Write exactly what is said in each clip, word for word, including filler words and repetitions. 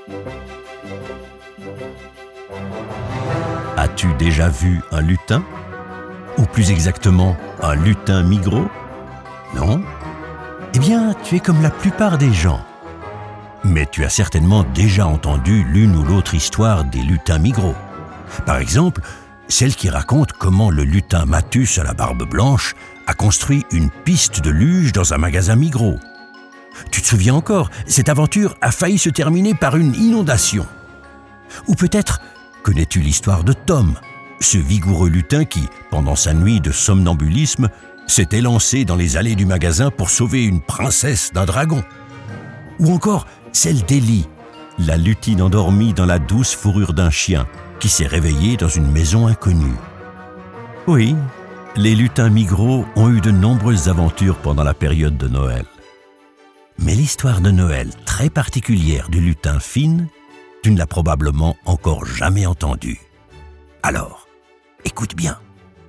As-tu déjà vu un lutin? Ou plus exactement, un lutin migros? Non? Eh bien, tu es comme la plupart des gens. Mais tu as certainement déjà entendu l'une ou l'autre histoire des lutins migros. Par exemple, celle qui raconte comment le lutin Mathus à la barbe blanche a construit une piste de luge dans un magasin Migros. Tu te souviens encore, cette aventure a failli se terminer par une inondation. Ou peut-être connais-tu l'histoire de Tom, ce vigoureux lutin qui, pendant sa nuit de somnambulisme, s'était lancé dans les allées du magasin pour sauver une princesse d'un dragon. Ou encore celle d'Ellie, la lutine endormie dans la douce fourrure d'un chien, qui s'est réveillée dans une maison inconnue. Oui, les lutins migros ont eu de nombreuses aventures pendant la période de Noël. Mais l'histoire de Noël très particulière du lutin Finn, tu ne l'as probablement encore jamais entendue. Alors, écoute bien.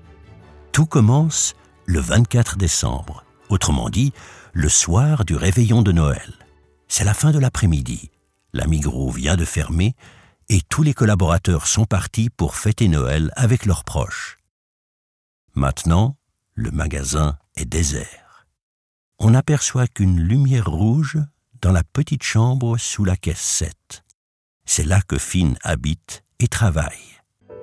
Tout commence le vingt-quatre décembre, autrement dit, le soir du réveillon de Noël. C'est la fin de l'après-midi. La Migros vient de fermer et tous les collaborateurs sont partis pour fêter Noël avec leurs proches. Maintenant, le magasin est désert. On n'aperçoit qu'une lumière rouge dans la petite chambre sous la caisse sept. C'est là que Finn habite et travaille.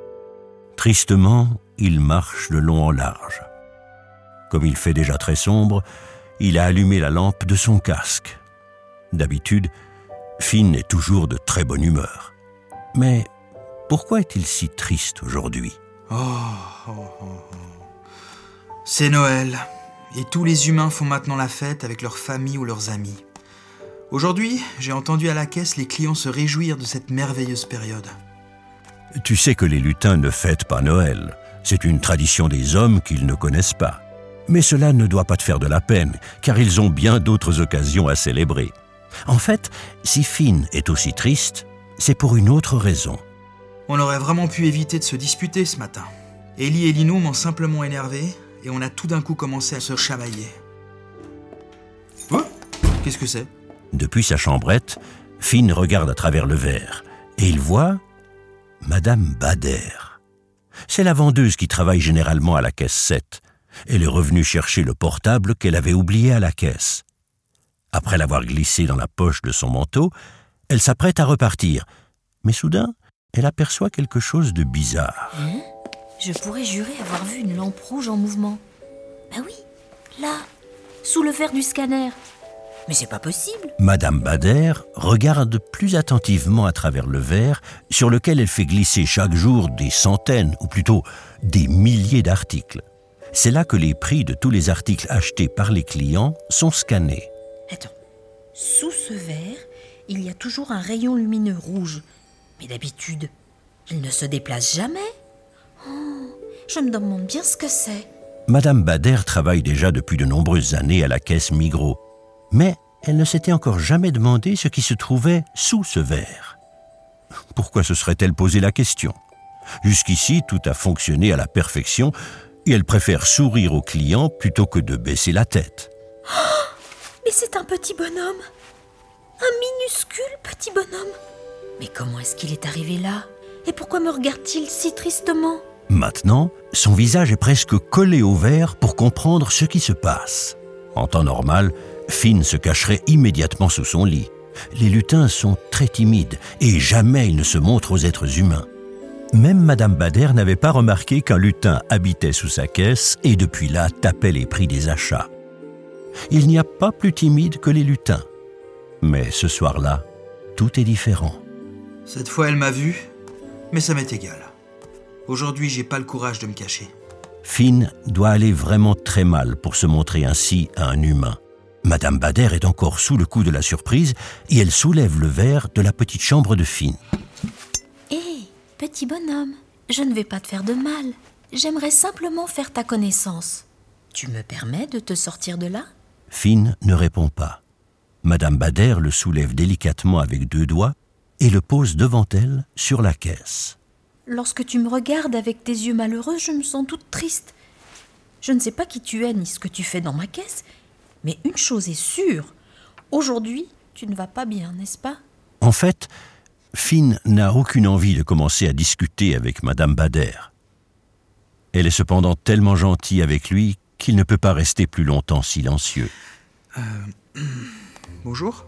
Tristement, il marche le long en large. Comme il fait déjà très sombre, il a allumé la lampe de son casque. D'habitude, Finn est toujours de très bonne humeur. Mais pourquoi est-il si triste aujourd'hui? Oh, oh, oh, oh. C'est Noël, et tous les humains font maintenant la fête avec leur famille ou leurs amis. Aujourd'hui, j'ai entendu à la caisse les clients se réjouir de cette merveilleuse période. Tu sais que les lutins ne fêtent pas Noël. C'est une tradition des hommes qu'ils ne connaissent pas. Mais cela ne doit pas te faire de la peine, car ils ont bien d'autres occasions à célébrer. En fait, si Finn est aussi triste, c'est pour une autre raison. On aurait vraiment pu éviter de se disputer ce matin. Ellie et Lino m'ont simplement énervé et on a tout d'un coup commencé à se chamailler. Oh, qu'est-ce que c'est? Depuis sa chambrette, Finn regarde à travers le verre et il voit Madame Bader. C'est la vendeuse qui travaille généralement à la caisse sept. Elle est revenue chercher le portable qu'elle avait oublié à la caisse. Après l'avoir glissé dans la poche de son manteau, elle s'apprête à repartir. Mais soudain, elle aperçoit quelque chose de bizarre. Mmh, je pourrais jurer avoir vu une lampe rouge en mouvement. Ben oui, là, sous le verre du scanner. Mais c'est pas possible. Madame Bader regarde plus attentivement à travers le verre sur lequel elle fait glisser chaque jour des centaines, ou plutôt des milliers d'articles. C'est là que les prix de tous les articles achetés par les clients sont scannés. Attends, sous ce verre, il y a toujours un rayon lumineux rouge. Mais d'habitude, il ne se déplace jamais. Oh, je me demande bien ce que c'est. Madame Bader travaille déjà depuis de nombreuses années à la caisse Migros. Mais elle ne s'était encore jamais demandé ce qui se trouvait sous ce verre. Pourquoi se serait-elle posé la question? Jusqu'ici, tout a fonctionné à la perfection et elle préfère sourire aux clients plutôt que de baisser la tête. Oh, mais c'est un petit bonhomme. Un minuscule petit bonhomme. Mais comment est-ce qu'il est arrivé là? Et pourquoi me regarde-t-il si tristement? Maintenant, son visage est presque collé au verre pour comprendre ce qui se passe. En temps normal, Finn se cacherait immédiatement sous son lit. Les lutins sont très timides et jamais ils ne se montrent aux êtres humains. Même Madame Bader n'avait pas remarqué qu'un lutin habitait sous sa caisse et depuis là tapait les prix des achats. Il n'y a pas plus timide que les lutins. Mais ce soir-là, tout est différent. Cette fois, elle m'a vu, mais ça m'est égal. Aujourd'hui, j'ai pas le courage de me cacher. Finn doit aller vraiment très mal pour se montrer ainsi à un humain. Madame Bader est encore sous le coup de la surprise et elle soulève le verre de la petite chambre de Finn. Hé, hey, petit bonhomme, je ne vais pas te faire de mal. J'aimerais simplement faire ta connaissance. Tu me permets de te sortir de là? Finn ne répond pas. Madame Bader le soulève délicatement avec deux doigts et le pose devant elle sur la caisse. Lorsque tu me regardes avec tes yeux malheureux, je me sens toute triste. Je ne sais pas qui tu es ni ce que tu fais dans ma caisse, mais une chose est sûre, aujourd'hui, tu ne vas pas bien, n'est-ce pas? En fait, Finn n'a aucune envie de commencer à discuter avec Madame Bader. Elle est cependant tellement gentille avec lui qu'il ne peut pas rester plus longtemps silencieux. Euh, bonjour.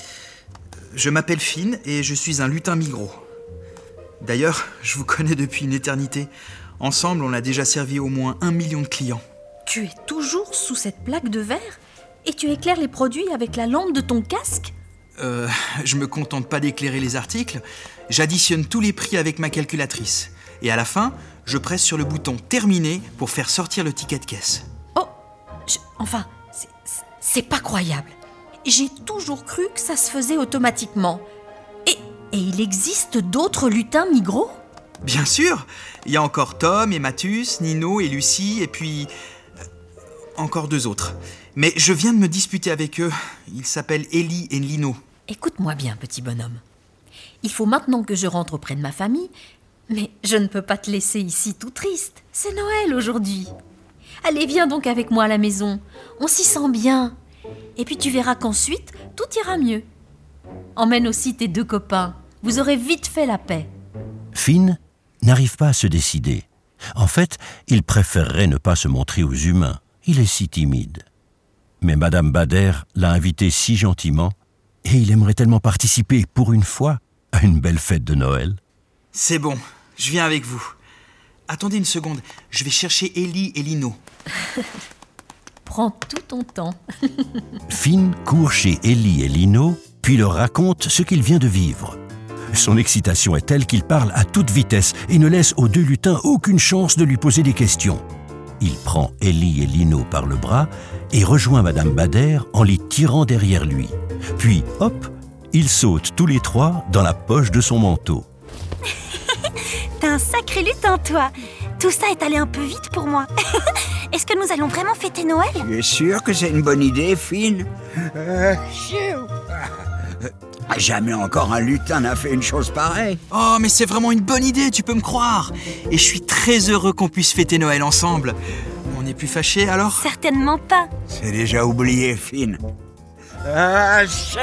Je m'appelle Finn et je suis un lutin migros. D'ailleurs, je vous connais depuis une éternité. Ensemble, on a déjà servi au moins un million de clients. Tu es toujours sous cette plaque de verre et tu éclaires les produits avec la lampe de ton casque ? Euh, je me contente pas d'éclairer les articles, j'additionne tous les prix avec ma calculatrice. Et à la fin, je presse sur le bouton « Terminer » pour faire sortir le ticket de caisse. Oh, je, enfin, c'est, c'est pas croyable. J'ai toujours cru que ça se faisait automatiquement. Et, et il existe d'autres lutins migros ? Bien sûr, il y a encore Tom et Mathus, Nino et Lucie, et puis... euh, encore deux autres. Mais je viens de me disputer avec eux. Ils s'appellent Ellie et Lino. Écoute-moi bien, petit bonhomme. Il faut maintenant que je rentre auprès de ma famille, mais je ne peux pas te laisser ici tout triste. C'est Noël aujourd'hui. Allez, viens donc avec moi à la maison. On s'y sent bien. Et puis tu verras qu'ensuite, tout ira mieux. Emmène aussi tes deux copains. Vous aurez vite fait la paix. Finn n'arrive pas à se décider. En fait, il préférerait ne pas se montrer aux humains. Il est si timide. Mais Madame Bader l'a invité si gentiment et il aimerait tellement participer pour une fois à une belle fête de Noël. C'est bon, je viens avec vous. Attendez une seconde, je vais chercher Ellie et Lino. Prends tout ton temps. Finn court chez Ellie et Lino, puis leur raconte ce qu'il vient de vivre. Son excitation est telle qu'il parle à toute vitesse et ne laisse aux deux lutins aucune chance de lui poser des questions. Il prend Ellie et Lino par le bras et rejoint Madame Bader en les tirant derrière lui. Puis, hop, ils sautent tous les trois dans la poche de son manteau. T'es un sacré lutin, toi. Tout ça est allé un peu vite pour moi. Est-ce que nous allons vraiment fêter Noël ? Tu es sûr que c'est une bonne idée, Finn ? euh, Jamais encore un lutin n'a fait une chose pareille. Oh, mais c'est vraiment une bonne idée, tu peux me croire. Et je suis très heureux qu'on puisse fêter Noël ensemble. On n'est plus fâchés alors ? Certainement pas. C'est déjà oublié, Finn. Ah,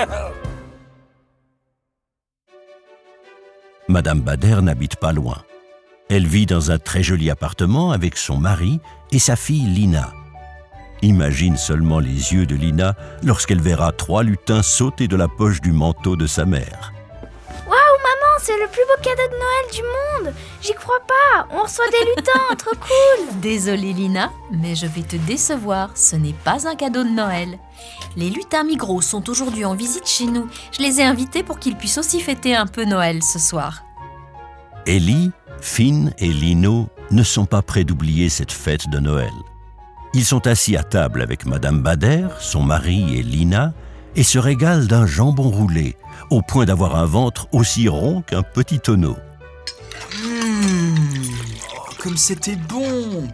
Madame Bader n'habite pas loin. Elle vit dans un très joli appartement avec son mari et sa fille Lina. Imagine seulement les yeux de Lina lorsqu'elle verra trois lutins sauter de la poche du manteau de sa mère. Waouh, maman, c'est le plus beau cadeau de Noël du monde. J'y crois pas, on reçoit des lutins, trop cool. Désolée Lina, mais je vais te décevoir, ce n'est pas un cadeau de Noël. Les lutins migros sont aujourd'hui en visite chez nous. Je les ai invités pour qu'ils puissent aussi fêter un peu Noël ce soir. Ellie, Finn et Lino ne sont pas près d'oublier cette fête de Noël. Ils sont assis à table avec Madame Bader, son mari et Lina, et se régalent d'un jambon roulé, au point d'avoir un ventre aussi rond qu'un petit tonneau. Mmh, oh, comme c'était bon.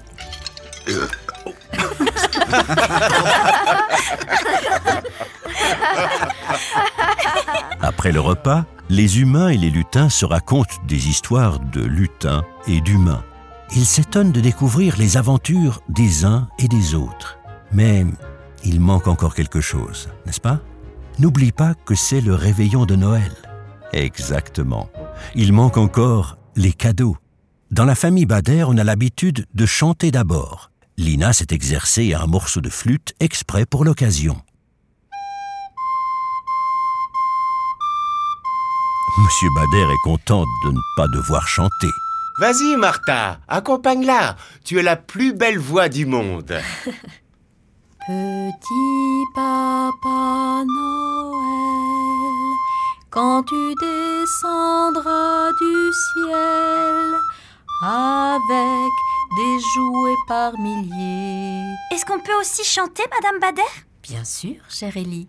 Après le repas, les humains et les lutins se racontent des histoires de lutins et d'humains. Ils s'étonnent de découvrir les aventures des uns et des autres. Mais il manque encore quelque chose, n'est-ce pas ? N'oublie pas que c'est le réveillon de Noël. Exactement. Il manque encore les cadeaux. Dans la famille Bader, on a l'habitude de chanter d'abord. Lina s'est exercée à un morceau de flûte exprès pour l'occasion. Monsieur Bader est content de ne pas devoir chanter. Vas-y, Martha, accompagne-la. Tu es la plus belle voix du monde. Petit papa Noël, quand tu descendras du ciel avec des jouets par milliers. Est-ce qu'on peut aussi chanter, Madame Bader ? Bien sûr, chère Ellie.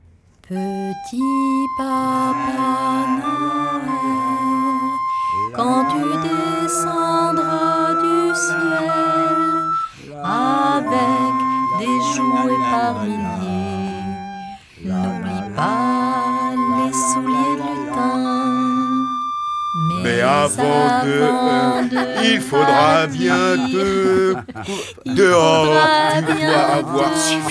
Petit papa Noël, quand tu descendras du ciel avec des jouets par milliers, n'oublie pas les souliers de lutin. Mais, Mais avant de... avant de il faudra partir, bien te... il Dehors, faudra tu bien dois avoir te- su.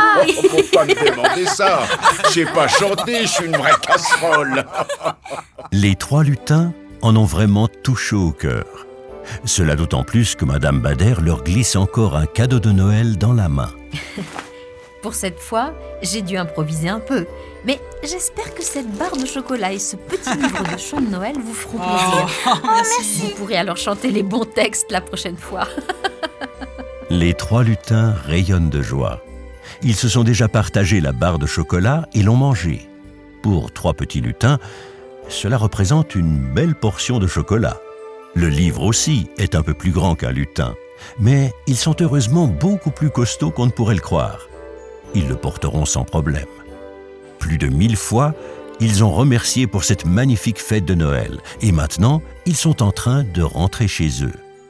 Faut pas me demander ça. J'ai pas chanté, je suis une vraie casserole. Les trois lutins en ont vraiment tout chaud au cœur. Cela d'autant plus que Madame Bader leur glisse encore un cadeau de Noël dans la main. Pour cette fois, j'ai dû improviser un peu. Mais j'espère que cette barre de chocolat et ce petit livre de chant de Noël vous feront plaisir. Oh, merci. Vous pourrez alors chanter les bons textes la prochaine fois. Les trois lutins rayonnent de joie. Ils se sont déjà partagé la barre de chocolat et l'ont mangée. Pour trois petits lutins, cela représente une belle portion de chocolat. Le livre aussi est un peu plus grand qu'un lutin, mais ils sont heureusement beaucoup plus costauds qu'on ne pourrait le croire. Ils le porteront sans problème. Plus de mille fois, ils ont remercié pour cette magnifique fête de Noël et maintenant, ils sont en train de rentrer chez eux.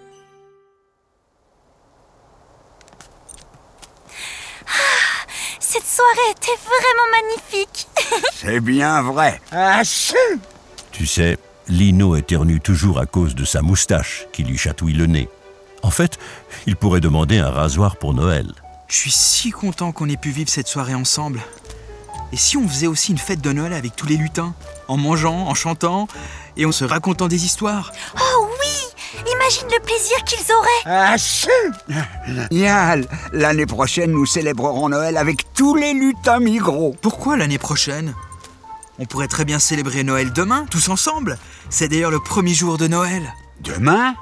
Ah, cette soirée était vraiment magnifique. C'est bien vrai. Achou! Tu sais, Lino éternue toujours à cause de sa moustache qui lui chatouille le nez. En fait, il pourrait demander un rasoir pour Noël. Je suis si content qu'on ait pu vivre cette soirée ensemble. Et si on faisait aussi une fête de Noël avec tous les lutins, en mangeant, en chantant et en se racontant des histoires? Oh oui! Imagine le plaisir qu'ils auraient. Achou! Yal, l'année prochaine, nous célébrerons Noël avec tous les lutins Migros. Pourquoi l'année prochaine? On pourrait très bien célébrer Noël demain, tous ensemble. C'est d'ailleurs le premier jour de Noël. Demain?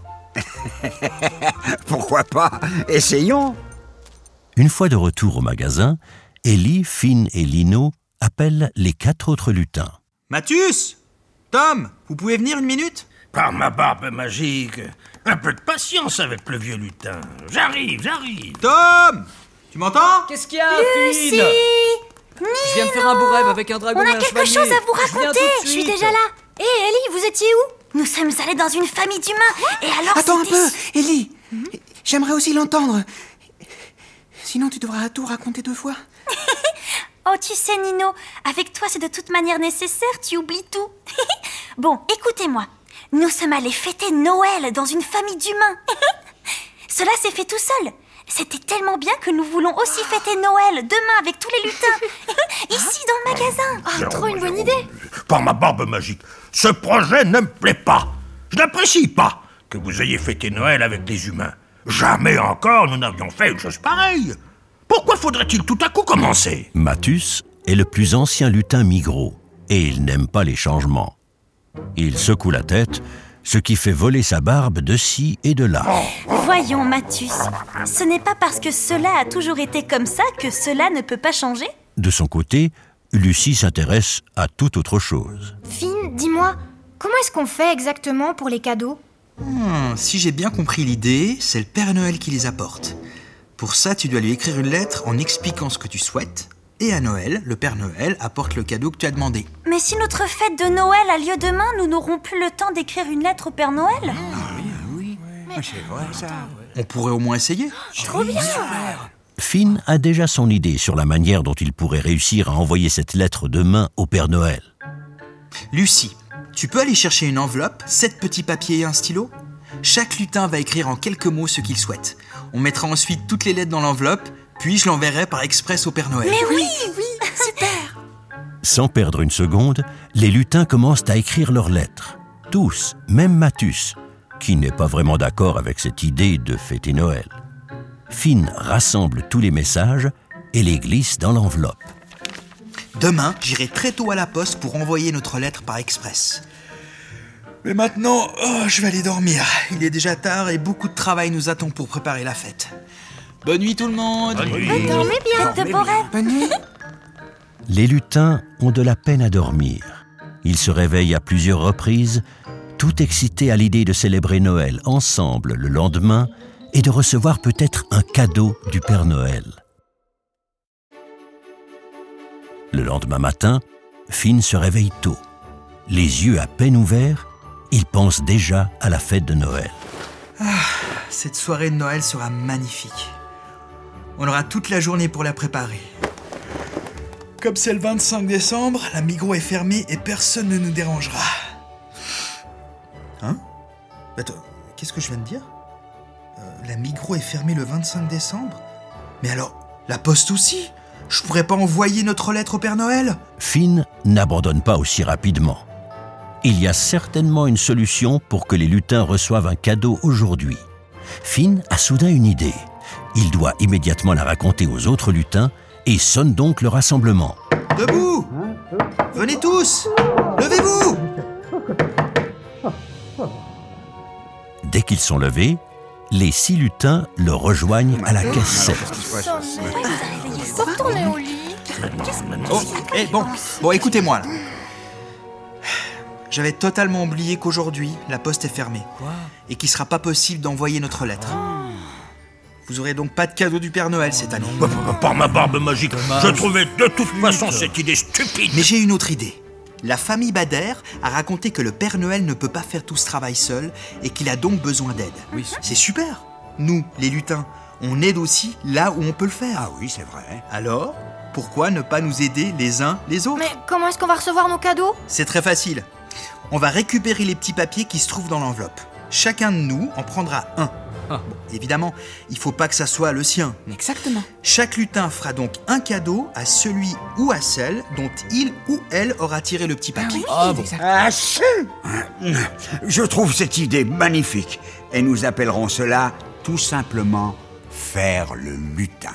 Pourquoi pas? Essayons. Une fois de retour au magasin, Ellie, Finn et Lino appellent les quatre autres lutins. Mathius! Tom, vous pouvez venir une minute? Par ma barbe magique, un peu de patience avec le vieux lutin. J'arrive, j'arrive. Tom! Tu m'entends? Qu'est-ce qu'il y a, Lucie! Finn? Je viens de faire un beau rêve avec un dragon On et a un quelque chevalier. chose à vous Je viens raconter. tout de Je suis suite. déjà là. Hé, Ellie, vous étiez où? Nous sommes allés dans une famille d'humains. Et alors Attends un c'était- peu, Ellie. J'aimerais aussi l'entendre. Sinon, tu devras tout raconter deux fois. Oh, tu sais, Nino, avec toi, c'est de toute manière nécessaire, tu oublies tout. Bon, écoutez-moi. Nous sommes allés fêter Noël dans une famille d'humains. Cela s'est fait tout seul. C'était tellement bien que nous voulons aussi fêter Noël demain avec tous les lutins. Ici, dans le magasin. Ah, trop une bonne idée. Par ma barbe magique, ce projet ne me plaît pas. Je n'apprécie pas que vous ayez fêté Noël avec des humains. Jamais encore nous n'avions fait une chose pareille. Pourquoi faudrait-il tout à coup commencer? Mathius est le plus ancien lutin Migros et il n'aime pas les changements. Il secoue la tête, ce qui fait voler sa barbe de ci et de là. Voyons, Mathius, ce n'est pas parce que cela a toujours été comme ça que cela ne peut pas changer. De son côté, Lucie s'intéresse à toute autre chose. Finn, dis-moi, comment est-ce qu'on fait exactement pour les cadeaux? Hmm, si j'ai bien compris l'idée, c'est le Père Noël qui les apporte. Pour ça, tu dois lui écrire une lettre en expliquant ce que tu souhaites. Et à Noël, le Père Noël apporte le cadeau que tu as demandé. Mais si notre fête de Noël a lieu demain, nous n'aurons plus le temps d'écrire une lettre au Père Noël. C'est vrai, ça. On pourrait au moins essayer. Trop bien. Finn a déjà son idée sur la manière dont il pourrait réussir à envoyer cette lettre demain au Père Noël. Lucie, tu peux aller chercher une enveloppe, sept petits papiers et un stylo? Chaque lutin va écrire en quelques mots ce qu'il souhaite. On mettra ensuite toutes les lettres dans l'enveloppe, puis je l'enverrai par express au Père Noël. Mais oui, Sans perdre une seconde, les lutins commencent à écrire leurs lettres. Tous, même Mathius, qui n'est pas vraiment d'accord avec cette idée de fêter Noël. Finn rassemble tous les messages et les glisse dans l'enveloppe. Demain, j'irai très tôt à la poste pour envoyer notre lettre par express. Mais maintenant, oh, je vais aller dormir. Il est déjà tard et beaucoup de travail nous attend pour préparer la fête. Bonne nuit tout le monde. Bonne nuit. Dormez bien. faites de beaux rêves. Bonne nuit. Les lutins ont de la peine à dormir. Ils se réveillent à plusieurs reprises, tout excités à l'idée de célébrer Noël ensemble le lendemain et de recevoir peut-être un cadeau du Père Noël. Le lendemain matin, Finn se réveille tôt. Les yeux à peine ouverts, il pense déjà à la fête de Noël. Cette soirée de Noël sera magnifique. On aura toute la journée pour la préparer. Comme c'est le vingt-cinq décembre, la Migros est fermée et personne ne nous dérangera. Hein? Attends, qu'est-ce que je viens de dire? euh, La Migros est fermée le vingt-cinq décembre? Mais alors, la poste aussi? Je pourrais pas envoyer notre lettre au Père Noël? Finn n'abandonne pas aussi rapidement. Il y a certainement une solution pour que les lutins reçoivent un cadeau aujourd'hui. Finn a soudain une idée. Il doit immédiatement la raconter aux autres lutins et sonne donc le rassemblement. Debout! Venez tous! Levez-vous! Dès qu'ils sont levés, les six lutins le rejoignent à la caisse sept. Retournez au lit. Oh, eh, bon, bon, écoutez-moi là. J'avais totalement oublié qu'aujourd'hui, la poste est fermée. Quoi? Et qu'il sera pas possible d'envoyer notre lettre. Vous aurez donc pas de cadeau du Père Noël cette année. Bah, bah, Par ma barbe magique, je trouvais de toute façon cette idée stupide. Mais j'ai une autre idée. La famille Bader a raconté que le Père Noël ne peut pas faire tout ce travail seul et qu'il a donc besoin d'aide. Oui. C'est super. Nous, les lutins, on aide aussi là où on peut le faire. Ah oui, c'est vrai. Alors, pourquoi ne pas nous aider les uns les autres? Mais comment est-ce qu'on va recevoir nos cadeaux? C'est très facile. On va récupérer les petits papiers qui se trouvent dans l'enveloppe. Chacun de nous en prendra un. Ah. Bon, évidemment, il faut pas que ça soit le sien. Exactement. Chaque lutin fera donc un cadeau à celui ou à celle dont il ou elle aura tiré le petit papier. Ah bon. Ah, si. Je trouve cette idée magnifique. Et nous appellerons cela tout simplement faire le lutin.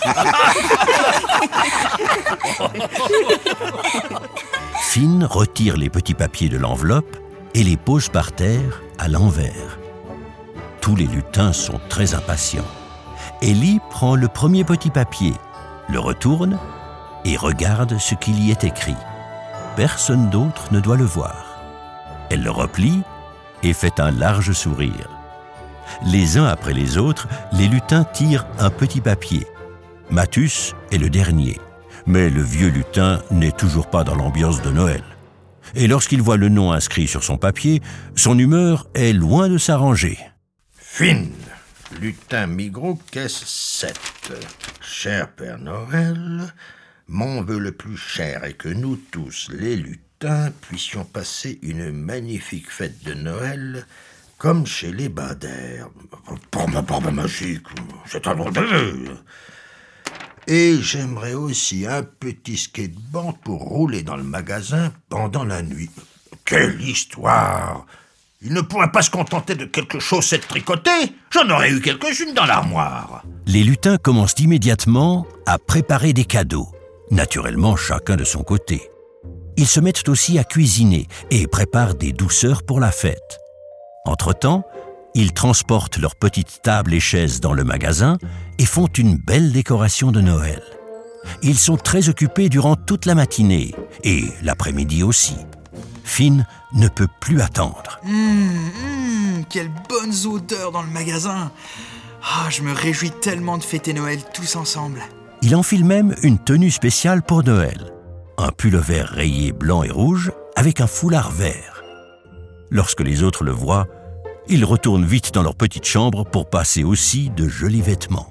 Finn retire les petits papiers de l'enveloppe et les pose par terre à l'envers. Tous les lutins sont très impatients. Ellie prend le premier petit papier, le retourne et regarde ce qu'il y est écrit. Personne d'autre ne doit le voir. Elle le replie et fait un large sourire. Les uns après les autres, les lutins tirent un petit papier. Mathus est le dernier, mais le vieux lutin n'est toujours pas dans l'ambiance de Noël. Et lorsqu'il voit le nom inscrit sur son papier, son humeur est loin de s'arranger. Finn, lutin Migros, caisse sept. Cher Père Noël, mon vœu le plus cher est que nous tous, les lutins, puissions passer une magnifique fête de Noël comme chez les Bader. Pour ma barbe magique, c'est un drôle de vœu. Et j'aimerais aussi un petit skateboard pour rouler dans le magasin pendant la nuit. Quelle histoire! Il ne pourrait pas se contenter de quelques chaussettes tricotées. J'en aurais eu quelques-unes dans l'armoire. Les lutins commencent immédiatement à préparer des cadeaux, naturellement chacun de son côté. Ils se mettent aussi à cuisiner et préparent des douceurs pour la fête. Entre-temps, ils transportent leurs petites tables et chaises dans le magasin et font une belle décoration de Noël. Ils sont très occupés durant toute la matinée et l'après-midi aussi. Finn ne peut plus attendre. Hum, hum, quelles bonnes odeurs dans le magasin. Ah, je me réjouis tellement de fêter Noël tous ensemble. Il enfile même une tenue spéciale pour Noël. Un pull-over rayé blanc et rouge avec un foulard vert. Lorsque les autres le voient, ils retournent vite dans leur petite chambre pour passer aussi de jolis vêtements.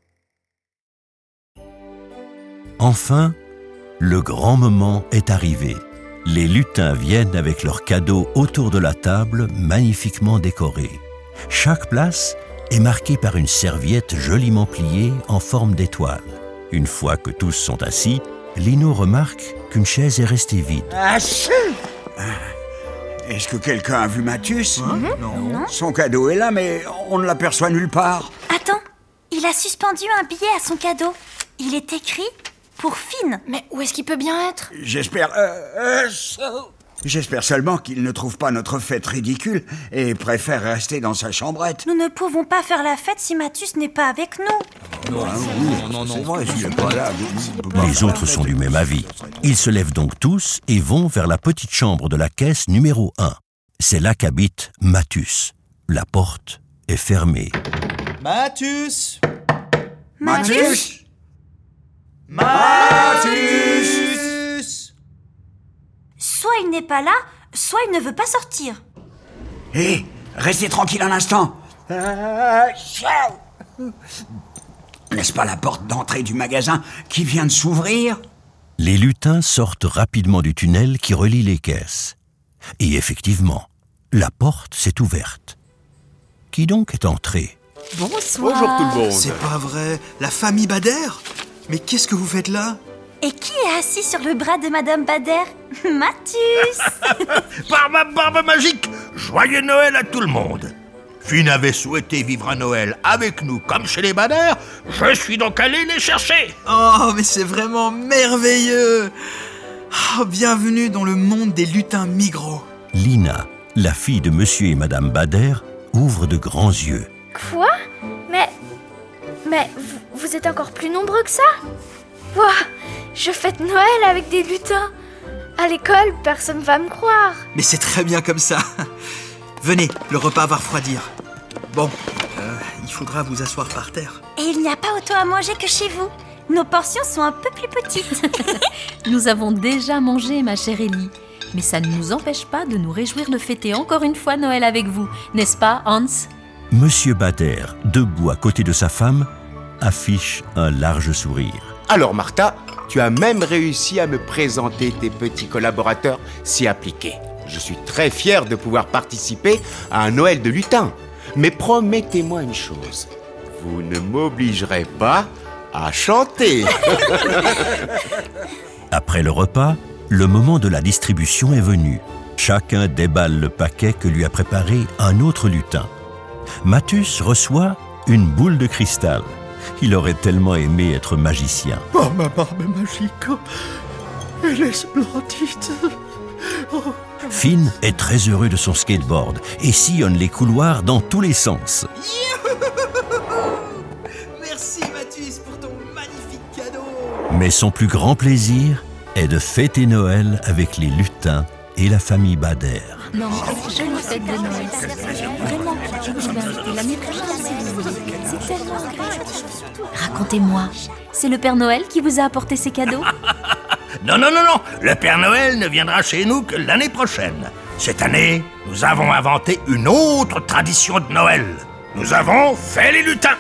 Enfin, le grand moment est arrivé. Les lutins viennent avec leurs cadeaux autour de la table magnifiquement décorée. Chaque place est marquée par une serviette joliment pliée en forme d'étoile. Une fois que tous sont assis, Lino remarque qu'une chaise est restée vide. Ah, si. Est-ce que quelqu'un a vu Mathus? Hein? Non. Son cadeau est là, mais on ne l'aperçoit nulle part. Attends, il a suspendu un billet à son cadeau. Il est écrit pour Finn. Mais où est-ce qu'il peut bien être? J'espère... Euh, euh, so- J'espère seulement qu'il ne trouve pas notre fête ridicule et préfère rester dans sa chambrette. Nous ne pouvons pas faire la fête si Mathus n'est pas avec nous. Non, non, non, non. C'est vrai, s'il n'est pas là... on peut pas Les faire autres la sont fête. du même avis. Ils se lèvent donc tous et vont vers la petite chambre de la caisse numéro un. C'est là qu'habite Mathus. La porte est fermée. Mathus! Mathus! Mathus! Soit il n'est pas là, soit il ne veut pas sortir. Hé, restez tranquille un instant. N'est-ce pas la porte d'entrée du magasin qui vient de s'ouvrir? Les lutins sortent rapidement du tunnel qui relie les caisses. Et effectivement, la porte s'est ouverte. Qui donc est entré? Bonsoir. Bonjour tout le monde. C'est pas vrai, la famille Bader? Mais qu'est-ce que vous faites là? Et qui est assis sur le bras de Madame Bader? Mathus. Par ma barbe magique, joyeux Noël à tout le monde. Finn avait souhaité vivre un Noël avec nous comme chez les Bader. Je suis donc allé les chercher. Oh, mais c'est vraiment merveilleux. Oh, bienvenue dans le monde des lutins migros. Lina, la fille de monsieur et madame Bader, ouvre de grands yeux. Quoi? Mais... Mais vous, vous êtes encore plus nombreux que ça? Wouah, je fête Noël avec des lutins. À l'école, personne va me croire. Mais c'est très bien comme ça. Venez, le repas va refroidir. Bon, euh, il faudra vous asseoir par terre. Et il n'y a pas autant à manger que chez vous. Nos portions sont un peu plus petites. Nous avons déjà mangé, ma chère Ellie. Mais ça ne nous empêche pas de nous réjouir de fêter encore une fois Noël avec vous. N'est-ce pas, Hans? Monsieur Bader, debout à côté de sa femme, affiche un large sourire. Alors Martha, tu as même réussi à me présenter tes petits collaborateurs si appliqués. Je suis très fier de pouvoir participer à un Noël de lutin. Mais promettez-moi une chose, vous ne m'obligerez pas à chanter. Après le repas, le moment de la distribution est venu. Chacun déballe le paquet que lui a préparé un autre lutin. Mathus reçoit une boule de cristal. Il aurait tellement aimé être magicien. Oh, ma barbe magique, elle est splendide. Oh. Finn est très heureux de son skateboard et sillonne les couloirs dans tous les sens. Merci Mathus pour ton magnifique cadeau. Mais son plus grand plaisir est de fêter Noël avec les lutins et la famille Bader. Non, jolie fête de Noël. Vraiment, je vous invite l'année prochaine si vous voulez. C'est tellement agréable. Racontez-moi, c'est le Père Noël qui vous a apporté ces cadeaux? Non, non, non, non. Le Père Noël ne viendra chez nous que l'année prochaine. Cette année, nous avons inventé une autre tradition de Noël. Nous avons fait les lutins.